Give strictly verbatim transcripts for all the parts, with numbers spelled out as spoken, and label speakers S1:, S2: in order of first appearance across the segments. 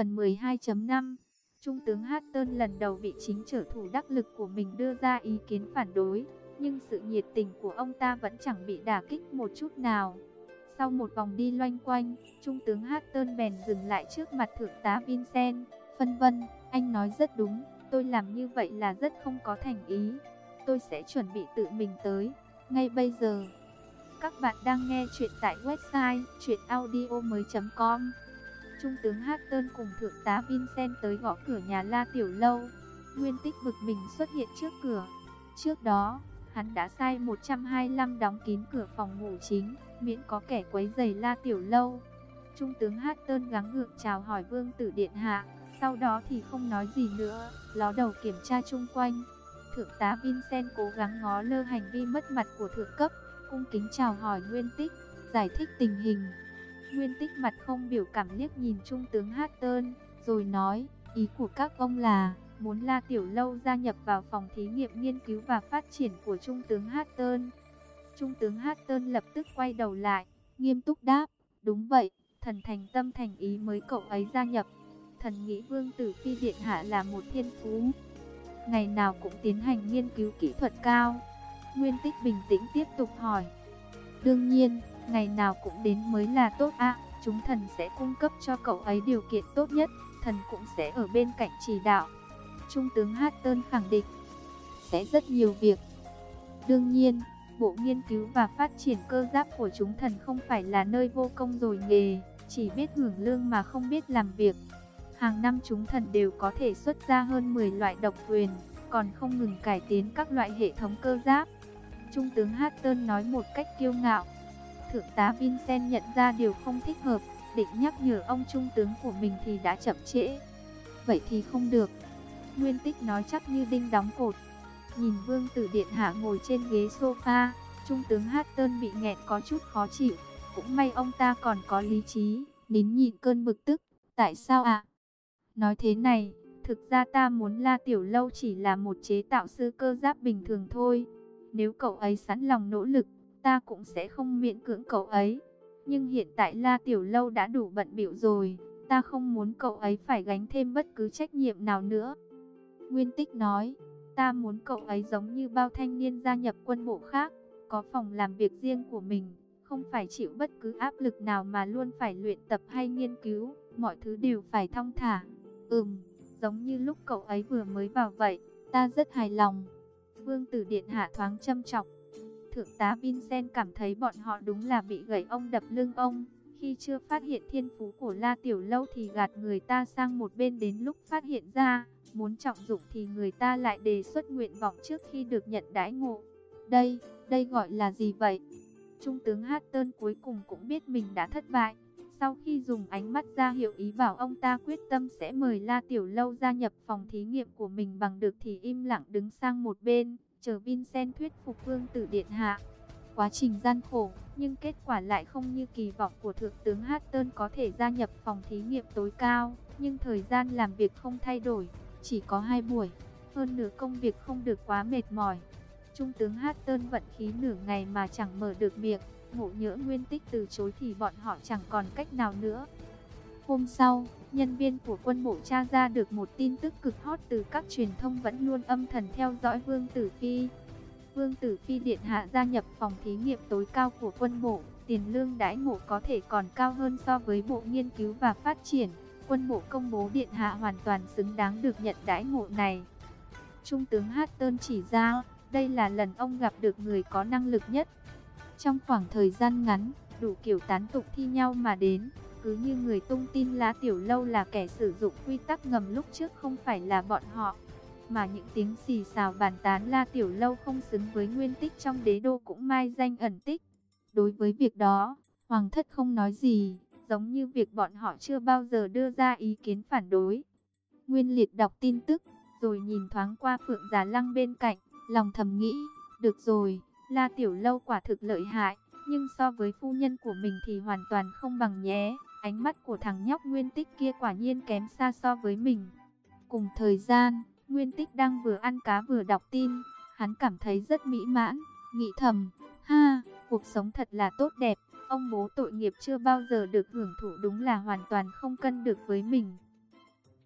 S1: Phần mười hai chấm năm. Trung tướng Hatton lần đầu bị chính trở thủ đắc lực của mình đưa ra ý kiến phản đối, nhưng sự nhiệt tình của ông ta vẫn chẳng bị đả kích một chút nào. Sau một vòng đi loanh quanh, Trung tướng Hatton bèn dừng lại trước mặt Thượng tá Vincent, phân vân, anh nói rất đúng, tôi làm như vậy là rất không có thành ý. Tôi sẽ chuẩn bị tự mình tới, ngay bây giờ. Các bạn đang nghe chuyện tại website truyện audio mới chấm com. Trung tướng Hatton cùng Thượng tá Vincent tới gõ cửa nhà La Tiểu Lâu. Nguyên Tích bực mình xuất hiện trước cửa. Trước đó, hắn đã sai một trăm hai mươi lăm đóng kín cửa phòng ngủ chính, miễn có kẻ quấy rầy La Tiểu Lâu. Trung tướng Hatton gắng gượng chào hỏi Vương tử điện hạ, sau đó thì không nói gì nữa, ló đầu kiểm tra chung quanh. Thượng tá Vincent cố gắng ngó lơ hành vi mất mặt của thượng cấp, cung kính chào hỏi Nguyên Tích, giải thích tình hình. Nguyên Tích mặt không biểu cảm liếc nhìn Trung tướng Hatton, rồi nói, ý của các ông là muốn La Tiểu Lâu gia nhập vào phòng thí nghiệm nghiên cứu và phát triển của Trung tướng Hatton. Trung tướng Hatton lập tức quay đầu lại, nghiêm túc đáp, đúng vậy, thần thành tâm thành ý mới cậu ấy gia nhập. Thần nghĩ Vương tử Phi điện hạ là một thiên phú, ngày nào cũng tiến hành nghiên cứu kỹ thuật cao. Nguyên Tích bình tĩnh tiếp tục hỏi, đương nhiên, ngày nào cũng đến mới là tốt ạ, à, chúng thần sẽ cung cấp cho cậu ấy điều kiện tốt nhất, thần cũng sẽ ở bên cạnh chỉ đạo. Trung tướng Hatton khẳng định, sẽ rất nhiều việc. Đương nhiên, Bộ Nghiên cứu và Phát triển Cơ giáp của chúng thần không phải là nơi vô công rồi nghề, chỉ biết hưởng lương mà không biết làm việc. Hàng năm chúng thần đều có thể xuất ra hơn mười loại độc quyền, còn không ngừng cải tiến các loại hệ thống cơ giáp. Trung tướng Hatton nói một cách kiêu ngạo. Thượng tá Vincent nhận ra điều không thích hợp, định nhắc nhở ông trung tướng của mình thì đã chậm trễ. Vậy thì không được. Nguyên Tích nói chắc như đinh đóng cột. Nhìn Vương tử điện hạ ngồi trên ghế sofa, Trung tướng Hatton bị nghẹn có chút khó chịu. Cũng may ông ta còn có lý trí, nín nhịn cơn bực tức. Tại sao ạ? À? Nói thế này, thực ra ta muốn La Tiểu Lâu chỉ là một chế tạo sư cơ giáp bình thường thôi. Nếu cậu ấy sẵn lòng nỗ lực, ta cũng sẽ không miễn cưỡng cậu ấy. Nhưng hiện tại La Tiểu Lâu đã đủ bận bịu rồi, ta không muốn cậu ấy phải gánh thêm bất cứ trách nhiệm nào nữa. Nguyên Tích nói, ta muốn cậu ấy giống như bao thanh niên gia nhập quân bộ khác, có phòng làm việc riêng của mình, không phải chịu bất cứ áp lực nào mà luôn phải luyện tập hay nghiên cứu, mọi thứ đều phải thong thả. Ừm, giống như lúc cậu ấy vừa mới vào vậy, ta rất hài lòng. Vương tử điện hạ thoáng châm chọc. Thượng tá Vincent cảm thấy bọn họ đúng là bị gậy ông đập lưng ông. Khi chưa phát hiện thiên phú của La Tiểu Lâu thì gạt người ta sang một bên, đến lúc phát hiện ra, muốn trọng dụng thì người ta lại đề xuất nguyện vọng trước khi được nhận đãi ngộ. Đây, đây gọi là gì vậy? Trung tướng Hatton cuối cùng cũng biết mình đã thất bại. Sau khi dùng ánh mắt ra hiệu ý bảo ông ta quyết tâm sẽ mời La Tiểu Lâu gia nhập phòng thí nghiệm của mình bằng được thì im lặng đứng sang một bên, chờ Vincent thuyết phục Vương tử điện hạ. Quá trình gian khổ, nhưng kết quả lại không như kỳ vọng của Thượng tướng Hatton có thể gia nhập phòng thí nghiệm tối cao, nhưng thời gian làm việc không thay đổi, chỉ có hai buổi, hơn nữa công việc không được quá mệt mỏi. Trung tướng Hatton vận khí nửa ngày mà chẳng mở được miệng, ngộ nhỡ Nguyên Tích từ chối thì bọn họ chẳng còn cách nào nữa. Hôm sau, nhân viên của quân bộ tra ra được một tin tức cực hot từ các truyền thông vẫn luôn âm thầm theo dõi Vương tử Phi. Vương tử Phi điện hạ gia nhập phòng thí nghiệm tối cao của quân bộ, tiền lương đãi ngộ có thể còn cao hơn so với Bộ Nghiên cứu và Phát triển. Quân bộ công bố điện hạ hoàn toàn xứng đáng được nhận đãi ngộ này. Trung tướng Hatton chỉ ra, đây là lần ông gặp được người có năng lực nhất. Trong khoảng thời gian ngắn, đủ kiểu tán tục thi nhau mà đến, cứ như người tung tin La Tiểu Lâu là kẻ sử dụng quy tắc ngầm lúc trước không phải là bọn họ. Mà những tiếng xì xào bàn tán La Tiểu Lâu không xứng với Nguyên Tích trong đế đô cũng mai danh ẩn tích. Đối với việc đó, Hoàng thất không nói gì, giống như việc bọn họ chưa bao giờ đưa ra ý kiến phản đối. Nguyên Liệt đọc tin tức, rồi nhìn thoáng qua Phượng Giá Lăng bên cạnh, lòng thầm nghĩ, được rồi, La Tiểu Lâu quả thực lợi hại, nhưng so với phu nhân của mình thì hoàn toàn không bằng nhé. Ánh mắt của thằng nhóc Nguyên Tích kia quả nhiên kém xa so với mình. Cùng thời gian, Nguyên Tích đang vừa ăn cá vừa đọc tin, hắn cảm thấy rất mỹ mãn, nghĩ thầm, ha, cuộc sống thật là tốt đẹp, ông bố tội nghiệp chưa bao giờ được hưởng thụ đúng là hoàn toàn không cân được với mình.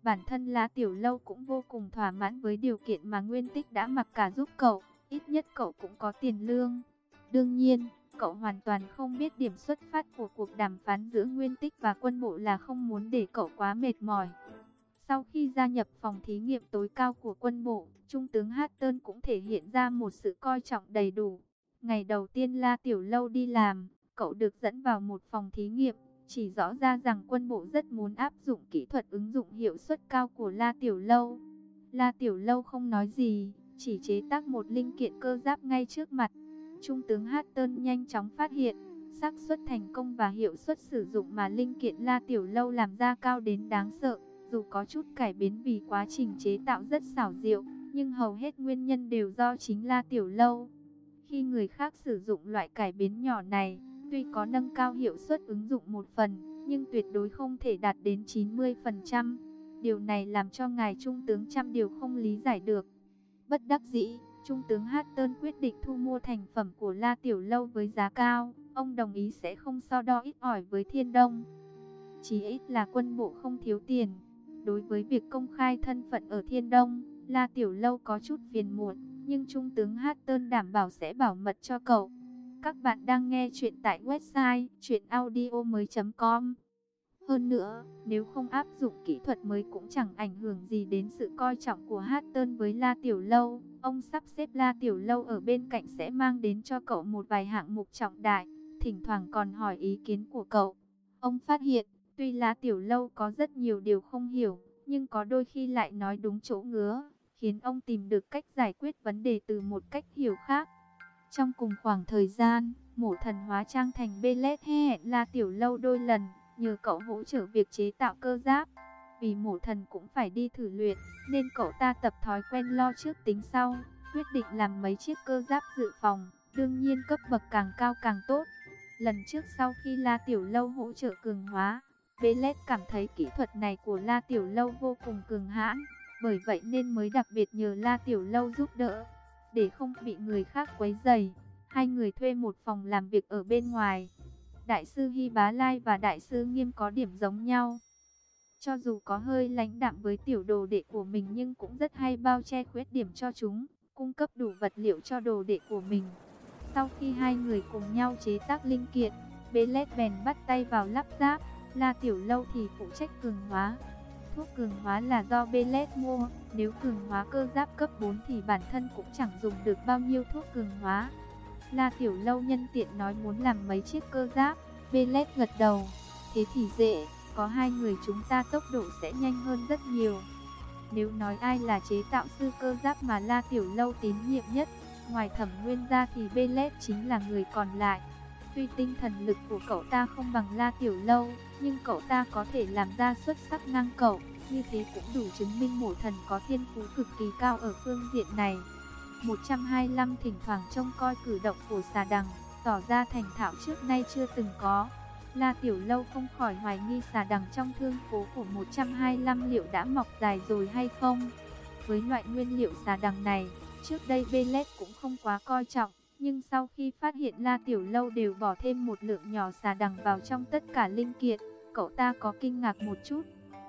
S1: Bản thân La Tiểu Lâu cũng vô cùng thỏa mãn với điều kiện mà Nguyên Tích đã mặc cả giúp cậu, ít nhất cậu cũng có tiền lương. Đương nhiên, cậu hoàn toàn không biết điểm xuất phát của cuộc đàm phán giữa Nguyên Tích và quân bộ là không muốn để cậu quá mệt mỏi. Sau khi gia nhập phòng thí nghiệm tối cao của quân bộ, Trung tướng Hatton cũng thể hiện ra một sự coi trọng đầy đủ. Ngày đầu tiên La Tiểu Lâu đi làm, cậu được dẫn vào một phòng thí nghiệm, chỉ rõ ra rằng quân bộ rất muốn áp dụng kỹ thuật ứng dụng hiệu suất cao của La Tiểu Lâu. La Tiểu Lâu không nói gì, chỉ chế tác một linh kiện cơ giáp ngay trước mặt. Trung tướng Hatton nhanh chóng phát hiện, xác suất thành công và hiệu suất sử dụng mà linh kiện La Tiểu Lâu làm ra cao đến đáng sợ. Dù có chút cải biến vì quá trình chế tạo rất xảo diệu, nhưng hầu hết nguyên nhân đều do chính La Tiểu Lâu. Khi người khác sử dụng loại cải biến nhỏ này, tuy có nâng cao hiệu suất ứng dụng một phần, nhưng tuyệt đối không thể đạt đến chín mươi phần trăm. Điều này làm cho ngài Trung tướng trăm điều không lý giải được. Bất đắc dĩ, Trung tướng Hatton quyết định thu mua thành phẩm của La Tiểu Lâu với giá cao. Ông đồng ý sẽ không so đo ít ỏi với Thiên Đông. Chỉ ít là quân bộ không thiếu tiền. Đối với việc công khai thân phận ở Thiên Đông, La Tiểu Lâu có chút phiền muộn, nhưng Trung tướng Hatton đảm bảo sẽ bảo mật cho cậu. Các bạn đang nghe chuyện tại website truyện audio mới chấm com. Hơn nữa, nếu không áp dụng kỹ thuật mới cũng chẳng ảnh hưởng gì đến sự coi trọng của Hatton với La Tiểu Lâu. Ông sắp xếp La Tiểu Lâu ở bên cạnh sẽ mang đến cho cậu một vài hạng mục trọng đại, thỉnh thoảng còn hỏi ý kiến của cậu. Ông phát hiện, tuy La Tiểu Lâu có rất nhiều điều không hiểu, nhưng có đôi khi lại nói đúng chỗ ngứa, khiến ông tìm được cách giải quyết vấn đề từ một cách hiểu khác. Trong cùng khoảng thời gian, Mổ Thần hóa trang thành Belet hẹn La Tiểu Lâu đôi lần, nhờ cậu hỗ trợ việc chế tạo cơ giáp. Vì Mổ Thần cũng phải đi thử luyện, nên cậu ta tập thói quen lo trước tính sau, quyết định làm mấy chiếc cơ giáp dự phòng, đương nhiên cấp bậc càng cao càng tốt. Lần trước sau khi La Tiểu Lâu hỗ trợ cường hóa, Belet cảm thấy kỹ thuật này của La Tiểu Lâu vô cùng cường hãn, bởi vậy nên mới đặc biệt nhờ La Tiểu Lâu giúp đỡ. Để không bị người khác quấy rầy, hai người thuê một phòng làm việc ở bên ngoài. Đại sư Hy Bá Lai và Đại sư Nghiêm có điểm giống nhau. Cho dù có hơi lãnh đạm với tiểu đồ đệ của mình nhưng cũng rất hay bao che khuyết điểm cho chúng, cung cấp đủ vật liệu cho đồ đệ của mình. Sau khi hai người cùng nhau chế tác linh kiện, Belet bèn bắt tay vào lắp ráp, La Tiểu Lâu thì phụ trách cường hóa. Thuốc cường hóa là do Belet mua, nếu cường hóa cơ giáp cấp bốn thì bản thân cũng chẳng dùng được bao nhiêu thuốc cường hóa. La Tiểu Lâu nhân tiện nói muốn làm mấy chiếc cơ giáp, Belet gật đầu, thế thì dễ, có hai người chúng ta tốc độ sẽ nhanh hơn rất nhiều. Nếu nói ai là chế tạo sư cơ giáp mà La Tiểu Lâu tín nhiệm nhất, ngoài Thẩm Nguyên ra thì Belet chính là người còn lại. Tuy tinh thần lực của cậu ta không bằng La Tiểu Lâu, nhưng cậu ta có thể làm ra xuất sắc ngang cậu, như thế cũng đủ chứng minh Mổ Thần có thiên phú cực kỳ cao ở phương diện này. một trăm hai mươi lăm thỉnh thoảng trông coi cử động của Xà Đằng, tỏ ra thành thạo trước nay chưa từng có. La Tiểu Lâu không khỏi hoài nghi Xà Đằng trong thương phố của một trăm hai mươi lăm liệu đã mọc dài rồi hay không. Với loại nguyên liệu Xà Đằng này, trước đây Belet cũng không quá coi trọng, nhưng sau khi phát hiện La Tiểu Lâu đều bỏ thêm một lượng nhỏ Xà Đằng vào trong tất cả linh kiện, cậu ta có kinh ngạc một chút.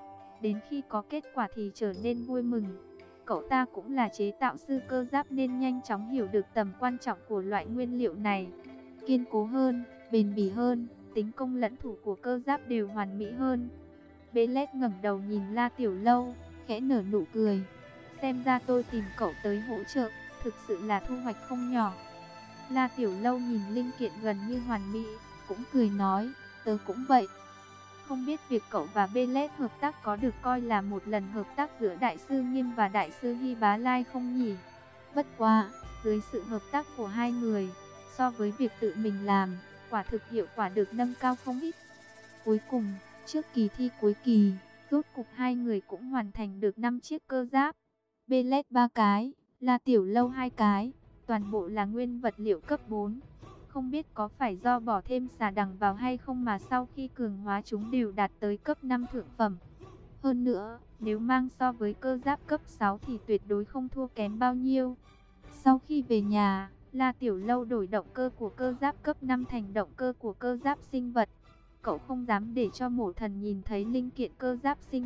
S1: Đến khi có kết quả thì trở nên vui mừng. Cậu ta cũng là chế tạo sư cơ giáp nên nhanh chóng hiểu được tầm quan trọng của loại nguyên liệu này. Kiên cố hơn, bền bỉ hơn, tính công lẫn thủ của cơ giáp đều hoàn mỹ hơn. Belet ngẩng đầu nhìn La Tiểu Lâu, khẽ nở nụ cười. Xem ra tôi tìm cậu tới hỗ trợ, thực sự là thu hoạch không nhỏ. La Tiểu Lâu nhìn linh kiện gần như hoàn mỹ, cũng cười nói, tớ cũng vậy. Không biết việc cậu và Belet hợp tác có được coi là một lần hợp tác giữa Đại sư Nghiêm và Đại sư Hy Bá Lai không nhỉ? Bất quá, dưới sự hợp tác của hai người, so với việc tự mình làm, quả thực hiệu quả được nâng cao không ít. Cuối cùng, trước kỳ thi cuối kỳ, rốt cục hai người cũng hoàn thành được năm chiếc cơ giáp. Belet ba cái, La Tiểu Lâu hai cái, toàn bộ là nguyên vật liệu cấp bốn. Không biết có phải do bỏ thêm Xà Đằng vào hay không mà sau khi cường hóa chúng đều đạt tới cấp năm thượng phẩm. Hơn nữa, nếu mang so với cơ giáp cấp sáu thì tuyệt đối không thua kém bao nhiêu. Sau khi về nhà, La Tiểu Lâu đổi động cơ của cơ giáp cấp năm thành động cơ của cơ giáp sinh vật. Cậu không dám để cho Mổ Thần nhìn thấy linh kiện cơ giáp sinh vật,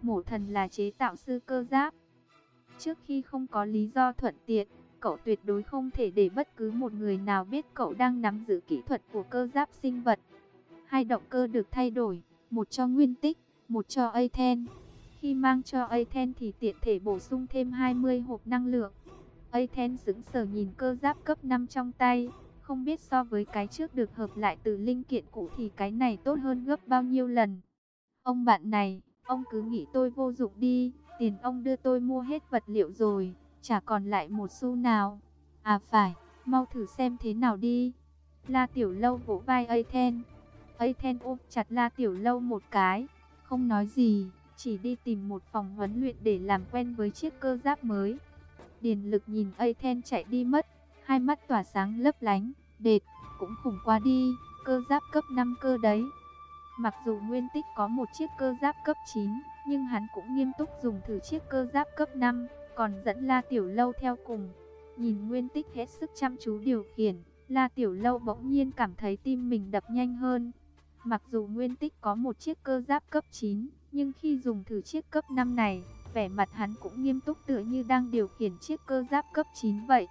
S1: Mổ Thần là chế tạo sư cơ giáp. Trước khi không có lý do thuận tiện, cậu tuyệt đối không thể để bất cứ một người nào biết cậu đang nắm giữ kỹ thuật của cơ giáp sinh vật. Hai động cơ được thay đổi, một cho Nguyên Tích, một cho Aten. Khi mang cho Aten thì tiện thể bổ sung thêm hai mươi hộp năng lượng. Aten sững sờ nhìn cơ giáp cấp năm trong tay, không biết so với cái trước được hợp lại từ linh kiện cũ thì cái này tốt hơn gấp bao nhiêu lần. Ông bạn này, ông cứ nghĩ tôi vô dụng đi, tiền ông đưa tôi mua hết vật liệu rồi, chả còn lại một xu nào. À phải, mau thử xem thế nào đi. La Tiểu Lâu vỗ vai Aten. Aten ôm chặt La Tiểu Lâu một cái, không nói gì, chỉ đi tìm một phòng huấn luyện để làm quen với chiếc cơ giáp mới. Điền Lực nhìn Aten chạy đi mất, hai mắt tỏa sáng lấp lánh, đệt, cũng khủng quá đi, cơ giáp cấp năm cơ đấy. Mặc dù Nguyên Tích có một chiếc cơ giáp cấp chín, nhưng hắn cũng nghiêm túc dùng thử chiếc cơ giáp cấp năm, còn dẫn La Tiểu Lâu theo cùng. Nhìn Nguyên Tích hết sức chăm chú điều khiển, La Tiểu Lâu bỗng nhiên cảm thấy tim mình đập nhanh hơn. Mặc dù Nguyên Tích có một chiếc cơ giáp cấp chín, nhưng khi dùng thử chiếc cấp năm này, vẻ mặt hắn cũng nghiêm túc tựa như đang điều khiển chiếc cơ giáp cấp chín vậy.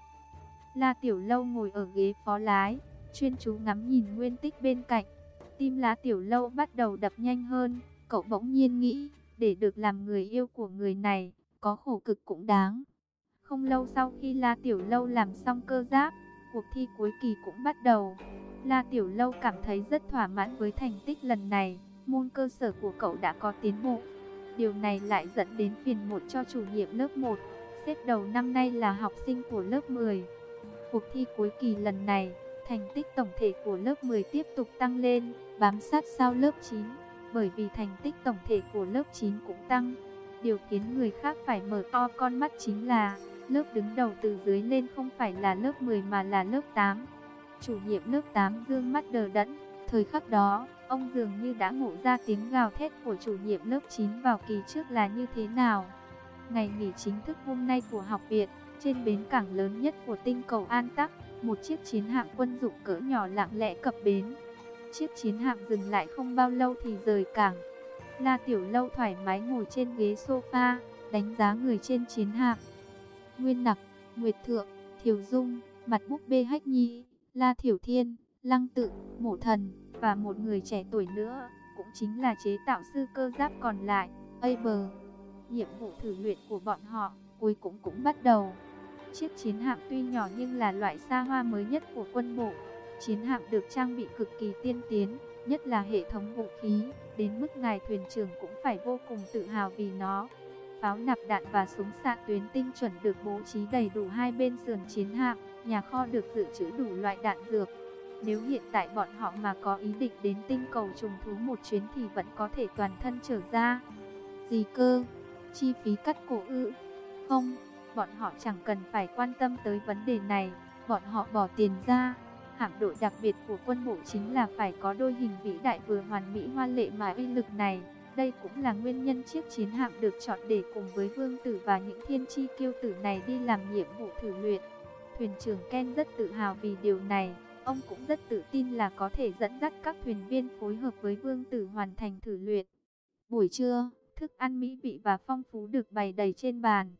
S1: La Tiểu Lâu ngồi ở ghế phó lái, chuyên chú ngắm nhìn Nguyên Tích bên cạnh. Tim La Tiểu Lâu bắt đầu đập nhanh hơn, cậu bỗng nhiên nghĩ, để được làm người yêu của người này, có khổ cực cũng đáng. Không lâu sau khi La Tiểu Lâu làm xong cơ giáp, cuộc thi cuối kỳ cũng bắt đầu. La Tiểu Lâu cảm thấy rất thỏa mãn với thành tích lần này, môn cơ sở của cậu đã có tiến bộ. Điều này lại dẫn đến phiền muộn cho chủ nhiệm lớp một, xếp đầu năm nay là học sinh của lớp mười. Cuộc thi cuối kỳ lần này, thành tích tổng thể của lớp mười tiếp tục tăng lên, bám sát sau lớp chín, bởi vì thành tích tổng thể của lớp chín cũng tăng. Điều khiến người khác phải mở to con mắt chính là, lớp đứng đầu từ dưới lên không phải là lớp mười mà là lớp tám. Chủ nhiệm lớp tám dương mắt đờ đẫn, thời khắc đó, ông dường như đã ngộ ra tiếng gào thét của chủ nhiệm lớp chín vào kỳ trước là như thế nào. Ngày nghỉ chính thức hôm nay của học viện, trên bến cảng lớn nhất của tinh cầu An Tắc, một chiếc chiến hạm quân dụng cỡ nhỏ lặng lẽ cập bến. Chiếc chiến hạm dừng lại không bao lâu thì rời cảng. La Tiểu Lâu thoải mái ngồi trên ghế sofa, đánh giá người trên chiến hạm. Nguyên Nặc, Nguyệt Thượng, Thiều Dung, Mặt Búp Bê Hách Nhi, La Thiểu Thiên, Lăng Tự, Mổ Thần và một người trẻ tuổi nữa, cũng chính là chế tạo sư cơ giáp còn lại, Aber. Nhiệm vụ thử luyện của bọn họ cuối cùng cũng bắt đầu. Chiếc chiến hạm tuy nhỏ nhưng là loại xa hoa mới nhất của quân bộ. Chiến hạm được trang bị cực kỳ tiên tiến, nhất là hệ thống vũ khí, đến mức ngài thuyền trưởng cũng phải vô cùng tự hào vì nó. Pháo nạp đạn và súng xạ tuyến tinh chuẩn được bố trí đầy đủ hai bên sườn chiến hạm, nhà kho được dự trữ đủ loại đạn dược. Nếu hiện tại bọn họ mà có ý định đến tinh cầu trùng thú một chuyến thì vẫn có thể toàn thân trở ra. Gì cơ? Chi phí cắt cổ ư? Không, bọn họ chẳng cần phải quan tâm tới vấn đề này, bọn họ bỏ tiền ra. Hạm đội đặc biệt của quân bộ chính là phải có đôi hình vĩ đại vừa hoàn mỹ hoa lệ mà uy lực này. Đây cũng là nguyên nhân chiếc chiến hạm được chọn để cùng với vương tử và những thiên chi kiêu tử này đi làm nhiệm vụ thử luyện. Thuyền trưởng Ken rất tự hào vì điều này, ông cũng rất tự tin là có thể dẫn dắt các thuyền viên phối hợp với vương tử hoàn thành thử luyện. Buổi trưa, thức ăn mỹ vị và phong phú được bày đầy trên bàn.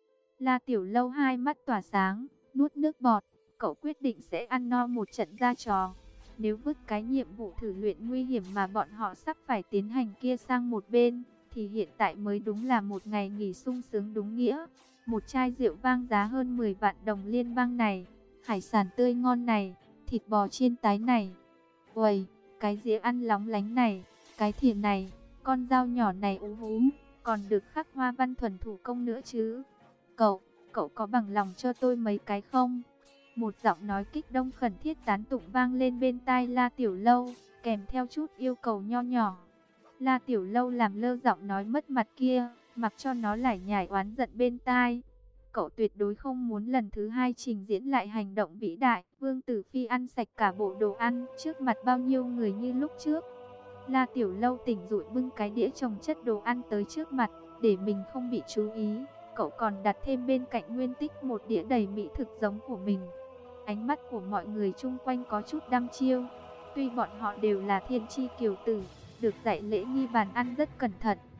S1: La Tiểu Lâu hai mắt tỏa sáng, nuốt nước bọt, cậu quyết định sẽ ăn no một trận ra trò. Nếu vứt cái nhiệm vụ thử luyện nguy hiểm mà bọn họ sắp phải tiến hành kia sang một bên, thì hiện tại mới đúng là một ngày nghỉ sung sướng đúng nghĩa. Một chai rượu vang giá hơn mười vạn đồng liên bang này, hải sản tươi ngon này, thịt bò chiên tái này. Uầy, cái dĩa ăn lóng lánh này, cái thìa này, con dao nhỏ này ú húm, còn được khắc hoa văn thuần thủ công nữa chứ. Cậu, cậu có bằng lòng cho tôi mấy cái không? Một giọng nói kích động khẩn thiết tán tụng vang lên bên tai La Tiểu Lâu, kèm theo chút yêu cầu nho nhỏ. La Tiểu Lâu làm lơ giọng nói mất mặt kia, mặc cho nó lải nhải oán giận bên tai. Cậu tuyệt đối không muốn lần thứ hai trình diễn lại hành động vĩ đại, Vương Tử Phi ăn sạch cả bộ đồ ăn trước mặt bao nhiêu người như lúc trước. La Tiểu Lâu tỉnh rụi bưng cái đĩa chồng chất đồ ăn tới trước mặt, để mình không bị chú ý. Cậu còn đặt thêm bên cạnh Nguyên Tích một đĩa đầy mỹ thực giống của mình. Ánh mắt của mọi người chung quanh có chút đăm chiêu. Tuy bọn họ đều là thiên chi kiều tử, được dạy lễ nghi bàn ăn rất cẩn thận,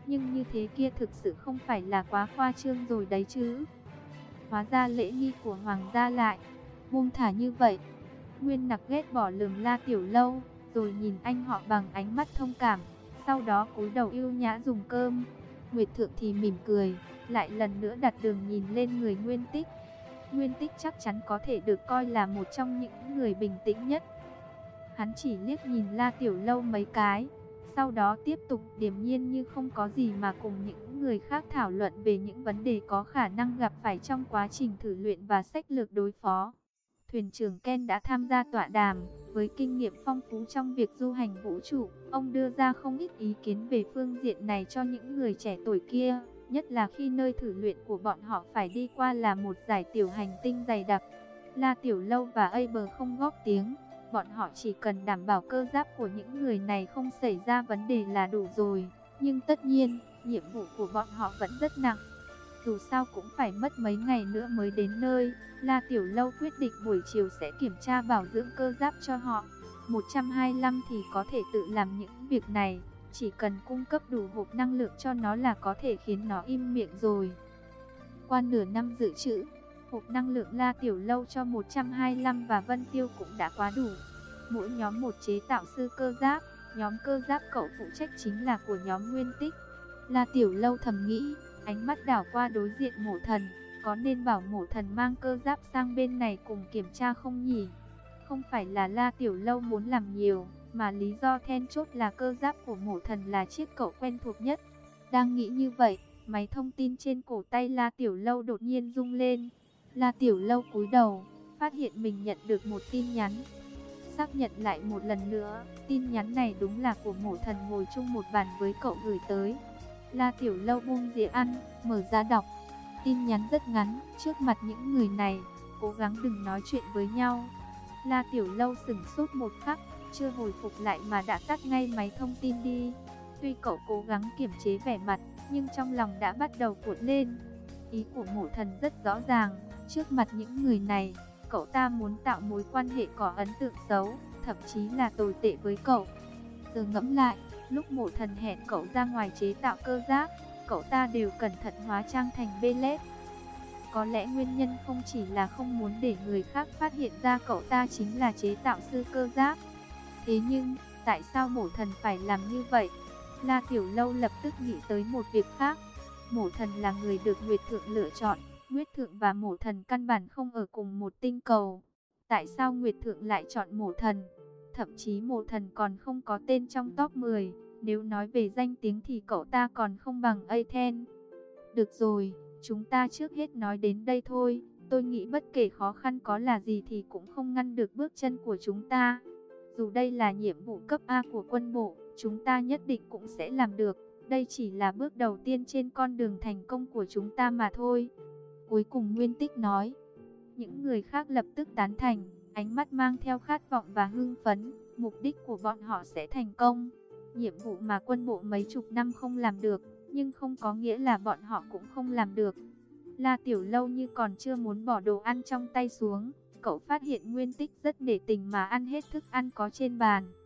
S1: Nhưng như thế kia thực sự không phải là quá khoa trương rồi đấy chứ. Hóa ra lễ nghi của hoàng gia lại buông thả như vậy. Nguyên Nặc ghét bỏ lườm La Tiểu Lâu, rồi nhìn anh họ bằng ánh mắt thông cảm, sau đó cúi đầu yêu nhã dùng cơm. Nguyệt Thượng thì mỉm cười, lại lần nữa đặt đường nhìn lên người Nguyên Tích. Nguyên Tích chắc chắn có thể được coi là một trong những người bình tĩnh nhất. Hắn chỉ liếc nhìn La Tiểu Lâu mấy cái, sau đó tiếp tục điềm nhiên như không có gì mà cùng những người khác thảo luận về những vấn đề có khả năng gặp phải trong quá trình thử luyện và sách lược đối phó. Thuyền trưởng Ken đã tham gia tọa đàm, với kinh nghiệm phong phú trong việc du hành vũ trụ, ông đưa ra không ít ý kiến về phương diện này cho những người trẻ tuổi kia, nhất là khi nơi thử luyện của bọn họ phải đi qua là một dải tiểu hành tinh dày đặc. La Tiểu Lâu và Aber không góp tiếng, bọn họ chỉ cần đảm bảo cơ giáp của những người này không xảy ra vấn đề là đủ rồi, nhưng tất nhiên, nhiệm vụ của bọn họ vẫn rất nặng. Dù sao cũng phải mất mấy ngày nữa mới đến nơi, La Tiểu Lâu quyết định buổi chiều sẽ kiểm tra bảo dưỡng cơ giáp cho họ. một trăm hai mươi lăm thì có thể tự làm những việc này, chỉ cần cung cấp đủ hộp năng lượng cho nó là có thể khiến nó im miệng rồi. Qua nửa năm dự trữ, hộp năng lượng La Tiểu Lâu cho một trăm hai mươi lăm và Vân Tiêu cũng đã quá đủ. Mỗi nhóm một chế tạo sư cơ giáp, nhóm cơ giáp cậu phụ trách chính là của nhóm Nguyên Tích. La Tiểu Lâu thầm nghĩ, ánh mắt đảo qua đối diện Mộ Thần, có nên bảo Mộ Thần mang cơ giáp sang bên này cùng kiểm tra không nhỉ? Không phải là La Tiểu Lâu muốn làm nhiều, mà lý do then chốt là cơ giáp của Mộ Thần là chiếc cậu quen thuộc nhất. Đang nghĩ như vậy, máy thông tin trên cổ tay La Tiểu Lâu đột nhiên rung lên. La Tiểu Lâu cúi đầu, phát hiện mình nhận được một tin nhắn. Xác nhận lại một lần nữa, tin nhắn này đúng là của Mộ Thần ngồi chung một bàn với cậu gửi tới. La Tiểu Lâu buông dĩa ăn, mở ra đọc. Tin nhắn rất ngắn, trước mặt những người này, cố gắng đừng nói chuyện với nhau. La Tiểu Lâu sửng sốt một khắc, chưa hồi phục lại mà đã tắt ngay máy thông tin đi. Tuy cậu cố gắng kiềm chế vẻ mặt, nhưng trong lòng đã bắt đầu cuộn lên. Ý của Mộ Thần rất rõ ràng, trước mặt những người này, cậu ta muốn tạo mối quan hệ có ấn tượng xấu, thậm chí là tồi tệ với cậu. Giờ ngẫm lại, lúc Mộ Thần hẹn cậu ra ngoài chế tạo cơ giáp, cậu ta đều cẩn thận hóa trang thành Bê-lết. Có lẽ nguyên nhân không chỉ là không muốn để người khác phát hiện ra cậu ta chính là chế tạo sư cơ giáp. Thế nhưng, tại sao Mộ Thần phải làm như vậy? La Tiểu Lâu lập tức nghĩ tới một việc khác. Mộ Thần là người được Nguyệt Thượng lựa chọn. Nguyệt Thượng và Mộ Thần căn bản không ở cùng một tinh cầu. Tại sao Nguyệt Thượng lại chọn Mộ Thần? Thậm chí Mộ Thần còn không có tên trong top mười. Nếu nói về danh tiếng thì cậu ta còn không bằng Aten. Được rồi, chúng ta trước hết nói đến đây thôi. Tôi nghĩ bất kể khó khăn có là gì thì cũng không ngăn được bước chân của chúng ta. Dù đây là nhiệm vụ cấp A của quân bộ, chúng ta nhất định cũng sẽ làm được. Đây chỉ là bước đầu tiên trên con đường thành công của chúng ta mà thôi. Cuối cùng Nguyên Tích nói. Những người khác lập tức tán thành, ánh mắt mang theo khát vọng và hưng phấn. Mục đích của bọn họ sẽ thành công. Nhiệm vụ mà quân bộ mấy chục năm không làm được, nhưng không có nghĩa là bọn họ cũng không làm được. La Tiểu Lâu như còn chưa muốn bỏ đồ ăn trong tay xuống. Cậu phát hiện Nguyên Tích rất nể tình mà ăn hết thức ăn có trên bàn.